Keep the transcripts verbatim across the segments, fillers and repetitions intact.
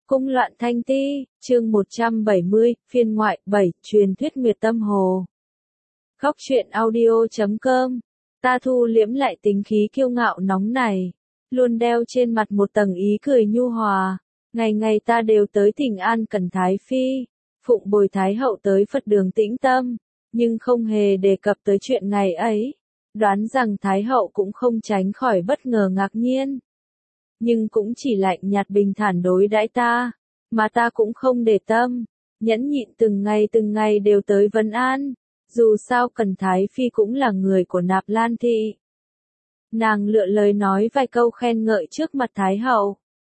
Cung loạn thanh ti, chương một trăm bảy mươi, phiên ngoại, bảy, truyền thuyết Nguyệt Tâm Hồ. Góc truyện audio chấm com. Ta thu liễm lại tính khí kiêu ngạo nóng này, luôn đeo trên mặt một tầng ý cười nhu hòa. Ngày ngày ta đều tới thỉnh an Cẩn Thái Phi, phụng bồi Thái Hậu tới Phật đường tĩnh tâm, nhưng không hề đề cập tới chuyện ngày ấy. Đoán rằng Thái Hậu cũng không tránh khỏi bất ngờ ngạc nhiên, nhưng cũng chỉ lạnh nhạt bình thản đối đãi ta, mà ta cũng không để tâm, nhẫn nhịn từng ngày từng ngày đều tới vấn an. Dù sao Cẩn Thái Phi cũng là người của Nạp Lan thị. Nàng lựa lời nói vài câu khen ngợi trước mặt Thái Hậu,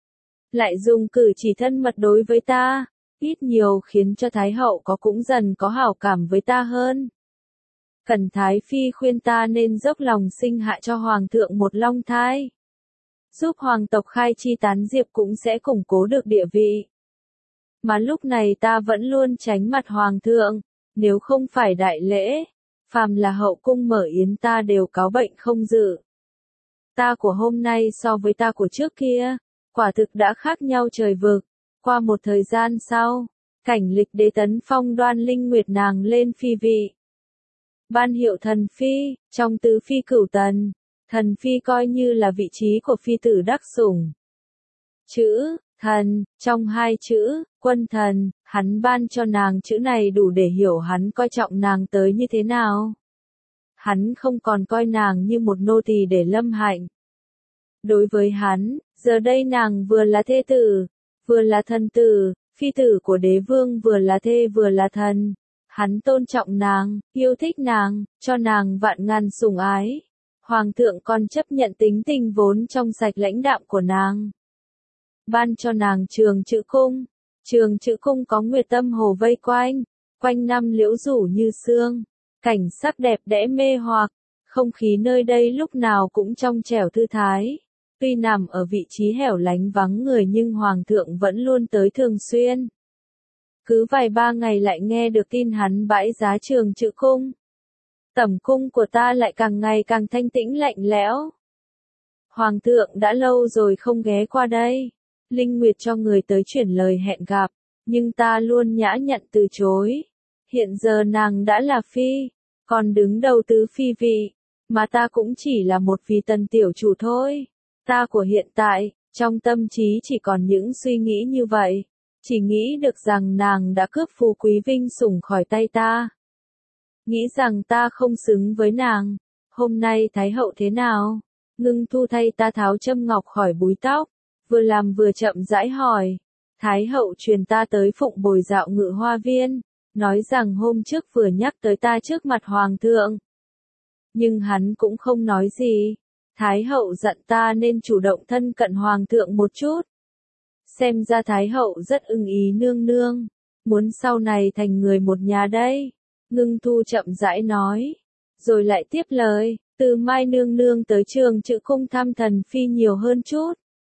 lại dùng cử chỉ thân mật đối với ta, ít nhiều khiến cho Thái Hậu có cũng dần có hảo cảm với ta hơn. Cẩn Thái Phi khuyên ta nên dốc lòng sinh hạ cho Hoàng thượng một long thai, giúp hoàng tộc khai chi tán diệp cũng sẽ củng cố được địa vị. Mà lúc này ta vẫn luôn tránh mặt Hoàng thượng, nếu không phải đại lễ, phàm là hậu cung mở yến ta đều cáo bệnh không dự. Ta của hôm nay so với ta của trước kia, quả thực đã khác nhau trời vực. Qua một thời gian sau, cảnh lịch đế tấn phong Đoan Linh Nguyệt nàng lên phi vị, ban hiệu thần phi, trong tứ phi cửu tần, thần phi coi như là vị trí của phi tử đắc sủng. Chữ thần, trong hai chữ quân thần, hắn ban cho nàng chữ này đủ để hiểu hắn coi trọng nàng tới như thế nào. Hắn không còn coi nàng như một nô tỳ để lâm hạnh. Đối với hắn, giờ đây nàng vừa là thê tử, vừa là thần tử, phi tử của đế vương, vừa là thê vừa là thần. Hắn tôn trọng nàng, yêu thích nàng, cho nàng vạn ngàn sủng ái. Hoàng thượng còn chấp nhận tính tình vốn trong sạch lãnh đạm của nàng, ban cho nàng Trường Chữ Cung. Trường Chữ Cung có Nguyệt Tâm Hồ vây quanh, quanh năm liễu rủ như sương, cảnh sắc đẹp đẽ mê hoặc, không khí nơi đây lúc nào cũng trong trẻo thư thái. Tuy nằm ở vị trí hẻo lánh vắng người nhưng Hoàng thượng vẫn luôn tới thường xuyên. Cứ vài ba ngày lại nghe được tin hắn bãi giá Trường Chữ Cung. Tẩm cung của ta lại càng ngày càng thanh tĩnh lạnh lẽo. Hoàng thượng đã lâu rồi không ghé qua đây. Linh Nguyệt cho người tới chuyển lời hẹn gặp, nhưng ta luôn nhã nhặn từ chối. Hiện giờ nàng đã là phi, còn đứng đầu tứ phi vị, mà ta cũng chỉ là một vị tần tiểu chủ thôi. Ta của hiện tại, trong tâm trí chỉ còn những suy nghĩ như vậy, chỉ nghĩ được rằng nàng đã cướp phú quý vinh sủng khỏi tay ta. Nghĩ rằng ta không xứng với nàng. Hôm nay Thái Hậu thế nào? Ngưng Thu thay ta tháo châm ngọc khỏi búi tóc, vừa làm vừa chậm rãi hỏi. Thái Hậu truyền ta tới phụng bồi dạo Ngự Hoa Viên, nói rằng hôm trước vừa nhắc tới ta trước mặt Hoàng thượng. Nhưng hắn cũng không nói gì. Thái Hậu dặn ta nên chủ động thân cận Hoàng thượng một chút. Xem ra Thái Hậu rất ưng ý nương nương, muốn sau này thành người một nhà đây. Ngưng Thu chậm rãi nói, rồi lại tiếp lời, từ mai nương nương tới Trường Chữ Cung thăm thần phi nhiều hơn chút.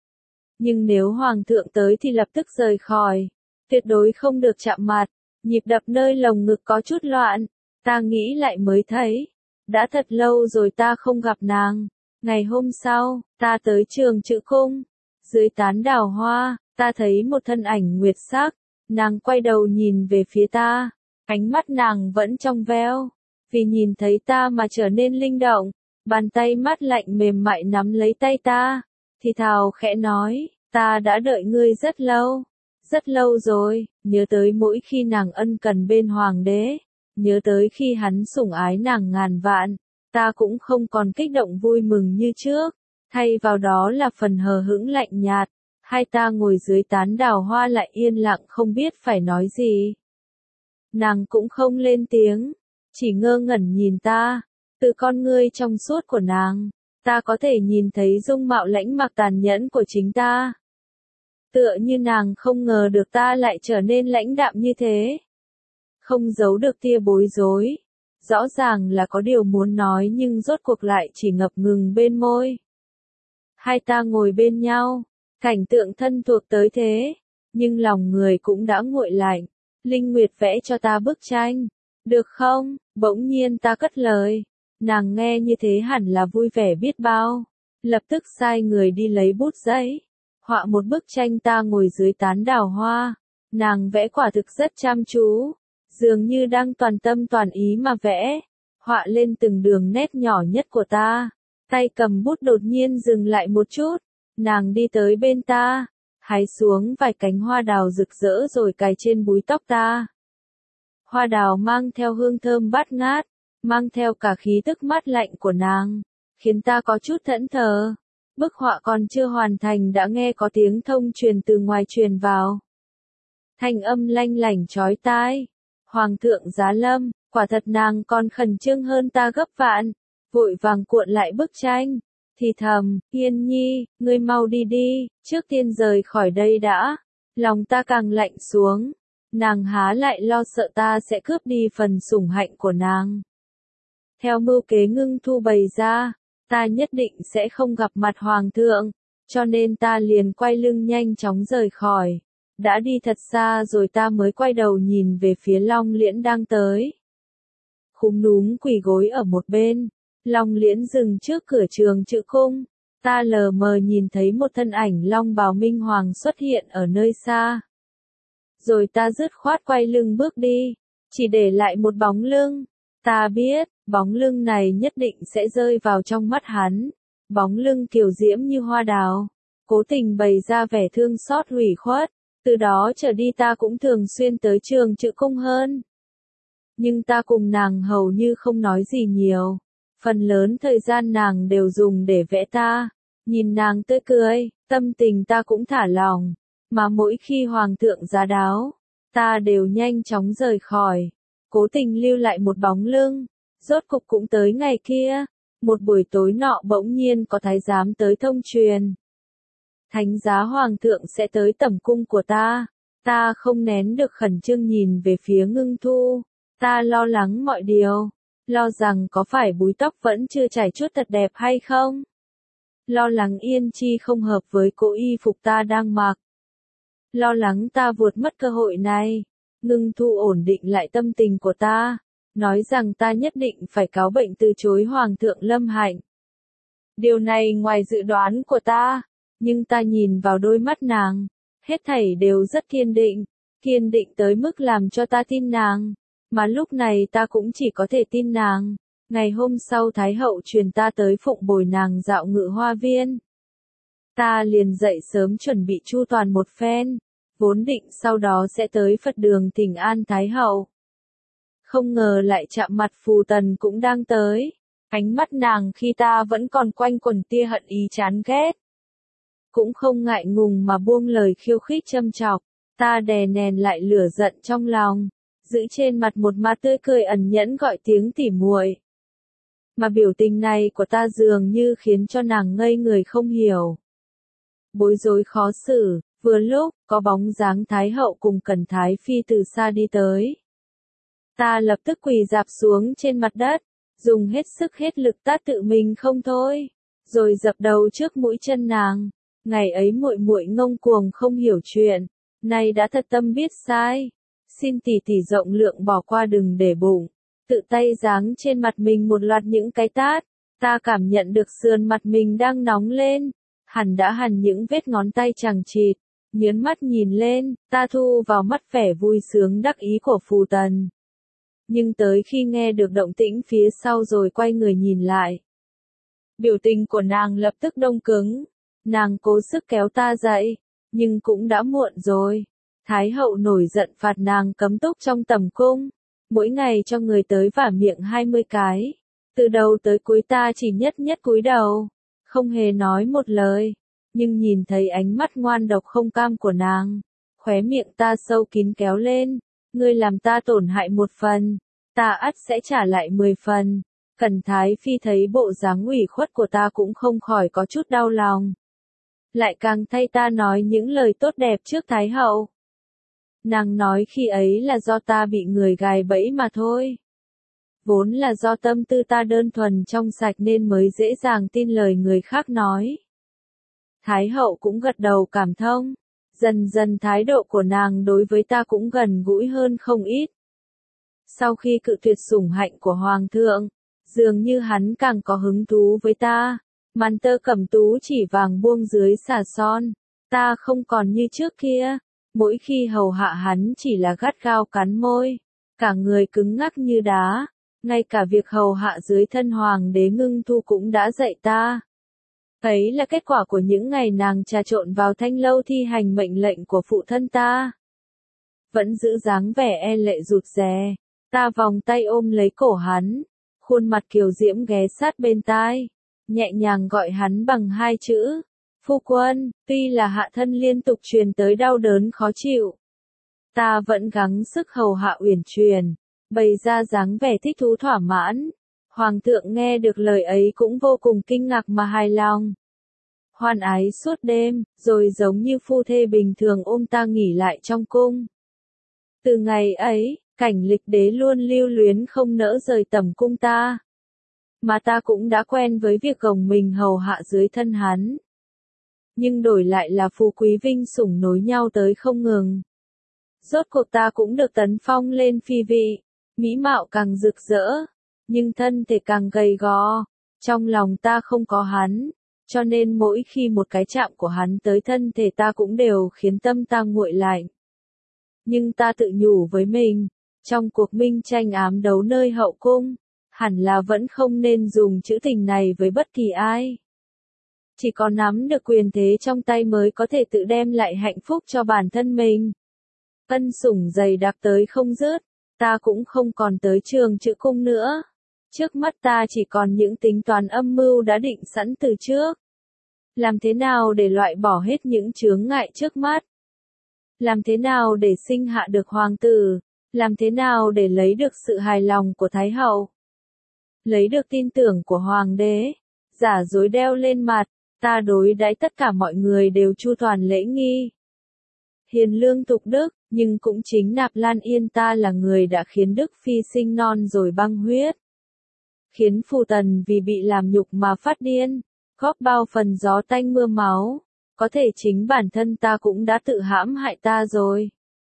Nhưng nếu Hoàng thượng tới thì lập tức rời khỏi, tuyệt đối không được chạm mặt. Nhịp đập nơi lồng ngực có chút loạn, ta nghĩ lại mới thấy, đã thật lâu rồi ta không gặp nàng. Ngày hôm sau, ta tới Trường Chữ Cung, dưới tán đào hoa, ta thấy một thân ảnh nguyệt sắc, nàng quay đầu nhìn về phía ta. Ánh mắt nàng vẫn trong veo, vì nhìn thấy ta mà trở nên linh động, bàn tay mát lạnh mềm mại nắm lấy tay ta, thì thào khẽ nói, ta đã đợi ngươi rất lâu, rất lâu rồi. Nhớ tới mỗi khi nàng ân cần bên hoàng đế, nhớ tới khi hắn sủng ái nàng ngàn vạn, ta cũng không còn kích động vui mừng như trước, thay vào đó là phần hờ hững lạnh nhạt. Hai ta ngồi dưới tán đào hoa lại yên lặng không biết phải nói gì. Nàng cũng không lên tiếng, chỉ ngơ ngẩn nhìn ta. Từ con ngươi trong suốt của nàng, ta có thể nhìn thấy dung mạo lãnh mặc tàn nhẫn của chính ta. Tựa như nàng không ngờ được ta lại trở nên lãnh đạm như thế. Không giấu được tia bối rối. Rõ ràng là có điều muốn nói nhưng rốt cuộc lại chỉ ngập ngừng bên môi. Hai ta ngồi bên nhau, cảnh tượng thân thuộc tới thế, nhưng lòng người cũng đã nguội lạnh. Linh Nguyệt vẽ cho ta bức tranh, được không? Bỗng nhiên ta cất lời. Nàng nghe như thế hẳn là vui vẻ biết bao. Lập tức sai người đi lấy bút giấy. họa một bức tranh ta ngồi dưới tán đào hoa. Nàng vẽ quả thực rất chăm chú, dường như đang toàn tâm toàn ý mà vẽ, họa lên từng đường nét nhỏ nhất của ta. Tay cầm bút đột nhiên dừng lại một chút, nàng đi tới bên ta, hái xuống vài cánh hoa đào rực rỡ rồi cài trên búi tóc ta. Hoa đào mang theo hương thơm bát ngát, mang theo cả khí tức mát lạnh của nàng, khiến ta có chút thẫn thờ. Bức họa còn chưa hoàn thành đã nghe có tiếng thông truyền từ ngoài truyền vào. Thanh âm lanh lảnh chói tai. Hoàng thượng giá lâm, quả thật nàng còn khẩn trương hơn ta gấp vạn, vội vàng cuộn lại bức tranh, thì thầm, Yên Nhi, ngươi mau đi đi, trước tiên rời khỏi đây đã. Lòng ta càng lạnh xuống, nàng há lại lo sợ ta sẽ cướp đi phần sủng hạnh của nàng. Theo mưu kế Ngưng Thu bày ra, ta nhất định sẽ không gặp mặt hoàng thượng, cho nên ta liền quay lưng nhanh chóng rời khỏi. Đã đi thật xa rồi ta mới quay đầu nhìn về phía Long Liễn đang tới. Khúm núm quỳ gối ở một bên, Long Liễn dừng trước cửa trường Chữ Cung, ta lờ mờ nhìn thấy một thân ảnh long bào minh hoàng xuất hiện ở nơi xa. Rồi ta dứt khoát quay lưng bước đi, chỉ để lại một bóng lưng. Ta biết, bóng lưng này nhất định sẽ rơi vào trong mắt hắn. Bóng lưng kiều diễm như hoa đào, cố tình bày ra vẻ thương xót hủy khuất. Từ đó trở đi ta cũng thường xuyên tới trường Chữ Cung hơn. Nhưng ta cùng nàng hầu như không nói gì nhiều. Phần lớn thời gian nàng đều dùng để vẽ ta. Nhìn nàng tươi cười, tâm tình ta cũng thả lỏng. Mà mỗi khi hoàng thượng giá đáo, ta đều nhanh chóng rời khỏi. Cố tình lưu lại một bóng lưng. Rốt cục cũng tới ngày kia. Một buổi tối nọ bỗng nhiên có thái giám tới thông truyền. Thánh giá hoàng thượng sẽ tới tẩm cung của ta. Ta không nén được khẩn trương nhìn về phía Ngưng Thu. Ta lo lắng mọi điều. Lo rằng có phải búi tóc vẫn chưa chải chuốt thật đẹp hay không? Lo lắng Yên Chi không hợp với cỗ y phục ta đang mặc. Lo lắng ta vụt mất cơ hội này. Ngưng Thu ổn định lại tâm tình của ta. Nói rằng ta nhất định phải cáo bệnh từ chối hoàng thượng lâm hạnh. Điều này ngoài dự đoán của ta. Nhưng ta nhìn vào đôi mắt nàng, hết thảy đều rất kiên định, kiên định tới mức làm cho ta tin nàng, mà lúc này ta cũng chỉ có thể tin nàng. Ngày hôm sau Thái hậu truyền ta tới phụng bồi nàng dạo Ngự Hoa Viên. Ta liền dậy sớm chuẩn bị chu toàn một phen, vốn định sau đó sẽ tới Phật đường thỉnh an Thái hậu. Không ngờ lại chạm mặt Phù Tần cũng đang tới, ánh mắt nàng khi ta vẫn còn quanh quẩn tia hận ý chán ghét. Cũng không ngại ngùng mà buông lời khiêu khích châm chọc, ta đè nén lại lửa giận trong lòng, giữ trên mặt một mặt tươi cười ẩn nhẫn gọi tiếng tỉ muội. Mà biểu tình này của ta dường như khiến cho nàng ngây người không hiểu. Bối rối khó xử, vừa lúc, có bóng dáng Thái hậu cùng Cẩn Thái Phi từ xa đi tới. Ta lập tức quỳ rạp xuống trên mặt đất, dùng hết sức hết lực ta tự mình không thôi, rồi dập đầu trước mũi chân nàng. Ngày ấy muội muội ngông cuồng không hiểu chuyện, nay đã thật tâm biết sai, xin tỷ tỷ rộng lượng bỏ qua đừng để bụng. Tự tay giáng trên mặt mình một loạt những cái tát, ta cảm nhận được sườn mặt mình đang nóng lên, hẳn đã hằn những vết ngón tay chằng chịt, nhớn mắt nhìn lên, ta thu vào mắt vẻ vui sướng đắc ý của Phù Tần. Nhưng tới khi nghe được động tĩnh phía sau rồi quay người nhìn lại, biểu tình của nàng lập tức đông cứng. Nàng cố sức kéo ta dậy, nhưng cũng đã muộn rồi. Thái hậu nổi giận phạt nàng cấm túc trong tẩm cung, mỗi ngày cho người tới vả miệng hai mươi cái. Từ đầu tới cuối ta chỉ nhất nhất cúi đầu, không hề nói một lời, nhưng nhìn thấy ánh mắt ngoan độc không cam của nàng, khóe miệng ta sâu kín kéo lên, ngươi làm ta tổn hại một phần, ta ắt sẽ trả lại mười phần. Cẩn Thái Phi thấy bộ dáng ủy khuất của ta cũng không khỏi có chút đau lòng. Lại càng thay ta nói những lời tốt đẹp trước Thái hậu. Nàng nói khi ấy là do ta bị người gài bẫy mà thôi. Vốn là do tâm tư ta đơn thuần trong sạch nên mới dễ dàng tin lời người khác nói. Thái hậu cũng gật đầu cảm thông. Dần dần thái độ của nàng đối với ta cũng gần gũi hơn không ít. Sau khi cự tuyệt sủng hạnh của hoàng thượng, dường như hắn càng có hứng thú với ta. Màn tơ cẩm tú chỉ vàng buông dưới xà son. Ta không còn như trước kia, mỗi khi hầu hạ hắn chỉ là gắt gao cắn môi, cả người cứng ngắc như đá, ngay cả việc hầu hạ dưới thân hoàng đế Ngưng Thu cũng đã dạy ta. Ấy là kết quả của những ngày nàng trà trộn vào thanh lâu thi hành mệnh lệnh của phụ thân ta. Vẫn giữ dáng vẻ e lệ rụt rè, ta vòng tay ôm lấy cổ hắn, khuôn mặt kiều diễm ghé sát bên tai, nhẹ nhàng gọi hắn bằng hai chữ, phu quân. Tuy là hạ thân liên tục truyền tới đau đớn khó chịu, ta vẫn gắng sức hầu hạ uyển chuyển, bày ra dáng vẻ thích thú thỏa mãn. Hoàng thượng nghe được lời ấy cũng vô cùng kinh ngạc mà hài lòng. Hoan ái suốt đêm, rồi giống như phu thê bình thường ôm ta nghỉ lại trong cung. Từ ngày ấy, Cảnh Lịch đế luôn lưu luyến không nỡ rời tầm cung ta. Mà ta cũng đã quen với việc gồng mình hầu hạ dưới thân hắn. Nhưng đổi lại là phú quý vinh sủng nối nhau tới không ngừng. Rốt cuộc ta cũng được tấn phong lên phi vị, mỹ mạo càng rực rỡ, nhưng thân thể càng gầy gò. Trong lòng ta không có hắn, cho nên mỗi khi một cái chạm của hắn tới thân thể ta cũng đều khiến tâm ta nguội lạnh. Nhưng ta tự nhủ với mình, trong cuộc minh tranh ám đấu nơi hậu cung, hẳn là vẫn không nên dùng chữ tình này với bất kỳ ai. Chỉ có nắm được quyền thế trong tay mới có thể tự đem lại hạnh phúc cho bản thân mình. Ân sủng dày đặc tới không dứt, ta cũng không còn tới trường chữ cung nữa. Trước mắt ta chỉ còn những tính toán âm mưu đã định sẵn từ trước. Làm thế nào để loại bỏ hết những chướng ngại trước mắt? Làm thế nào để sinh hạ được hoàng tử? Làm thế nào để lấy được sự hài lòng của Thái hậu? Lấy được tin tưởng của hoàng đế? Giả dối đeo lên mặt, ta đối đãi tất cả mọi người đều chu toàn lễ nghi. Hiền lương tục đức, nhưng cũng chính Nạp Lan Yên ta là người đã khiến Đức Phi sinh non rồi băng huyết. Khiến Phù Tần vì bị làm nhục mà phát điên, góp bao phần gió tanh mưa máu. Có thể chính bản thân ta cũng đã tự hãm hại ta rồi.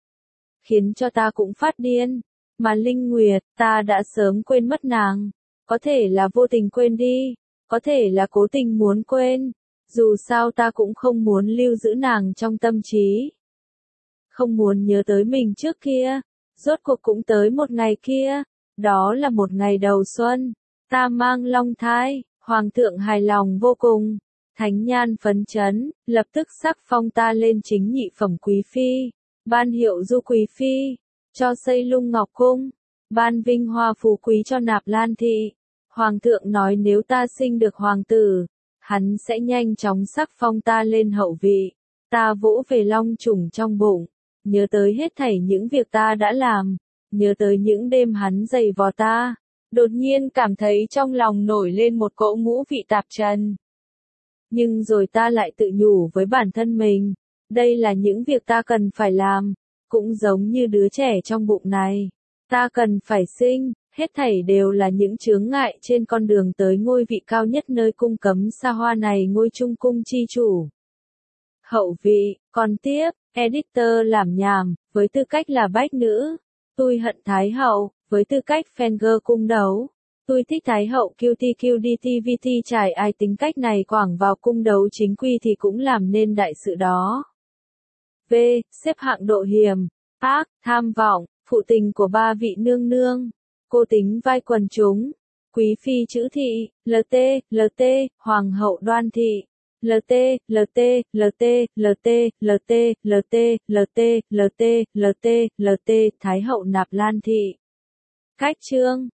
Khiến cho ta cũng phát điên. Mà Linh Nguyệt, ta đã sớm quên mất nàng. Có thể là vô tình quên đi, có thể là cố tình muốn quên. Dù sao ta cũng không muốn lưu giữ nàng trong tâm trí. Không muốn nhớ tới mình trước kia. Rốt cuộc cũng tới một ngày kia. Đó là một ngày đầu xuân. Ta mang long thai, hoàng thượng hài lòng vô cùng. Thánh nhan phấn chấn, lập tức sắc phong ta lên chính nhị phẩm quý phi, ban hiệu du quý phi, cho xây lung ngọc cung, ban vinh hoa phú quý cho Nạp Lan thị. Hoàng thượng nói nếu ta sinh được hoàng tử, hắn sẽ nhanh chóng sắc phong ta lên hậu vị. Ta vỗ về long trùng trong bụng, nhớ tới hết thảy những việc ta đã làm, nhớ tới những đêm hắn giày vò ta, đột nhiên cảm thấy trong lòng nổi lên một cỗ ngũ vị tạp trần. Nhưng rồi ta lại tự nhủ với bản thân mình, đây là những việc ta cần phải làm, cũng giống như đứa trẻ trong bụng này. Ta cần phải sinh, hết thảy đều là những chướng ngại trên con đường tới ngôi vị cao nhất nơi cung cấm xa hoa này ngôi trung cung chi chủ. Hậu vị, còn tiếp, editor làm nhảm, với tư cách là bách nữ, tôi hận Thái hậu, với tư cách fan girl cung đấu. Tôi thích Thái hậu Q T Q D T V T trải ai tính cách này quảng vào cung đấu chính quy thì cũng làm nên đại sự đó. V. Xếp hạng độ hiểm, ác, tham vọng, phụ tình của ba vị nương nương. Cô tính vai quần chúng. Quý phi chữ thị, L T, L T, Hoàng hậu Đoan thị. L T, L T, L T, L T, L T, L T, L T, L T, L T, L T, Thái hậu Nạp Lan thị. Cách chương